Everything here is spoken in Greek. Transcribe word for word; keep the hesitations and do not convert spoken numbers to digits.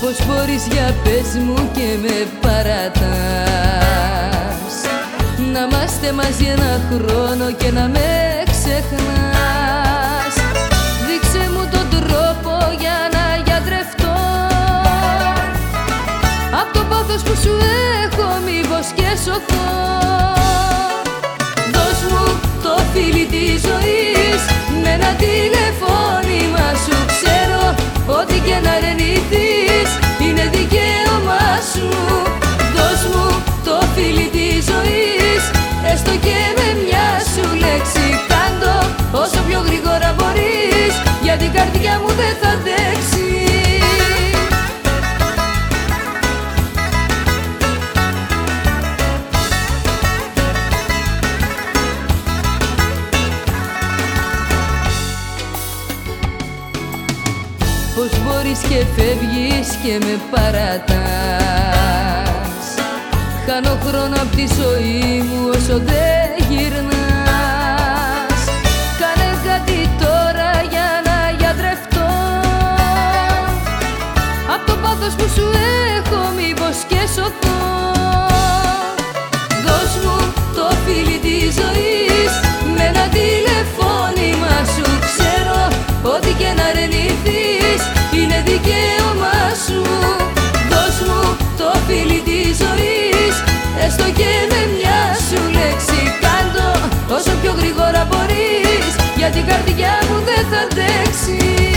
Πώς μπορείς, για πες μου, και με παρατάς, να είμαστε μαζί ένα χρόνο και να με ξεχνάς? Δείξε μου τον τρόπο για να γιατρευτώ απ' το πάθος που σου έχω, μήπως και σωθώ. Δώσ' μου το φίλι της ζωής, με ένα τηλεφώνημα σου. Ξέρω ότι και να αρνηθείς είναι δικαίωμά σου. Δώσ' μου το φίλι της ζωής, έστω και με μια σου λέξη. Κάντο όσο πιο γρήγορα μπορείς, γιατί η καρδιά μου δεν θα αντέξει. Πώς μπορείς και φεύγεις και με παρατάς? Χάνω χρόνο απ' τη ζωή μου όσο δεν γυρνάς. Κάνε κάτι τώρα για να γιατρευτώ απ' το πάθος που σου έχω, μήπως και σωθώ. Δώσ' μου το φίλι της ζωής, με ένα τηλεφώνημα σου. Ξέρω ότι και να αρνηθείς είναι δικαίωμά σου. Δώσ' μου το φίλι της ζωής, έστω και με μια σου λέξη. Κάντο όσο πιο γρήγορα μπορείς, γιατί η καρδιά μου δεν θα αντέξει.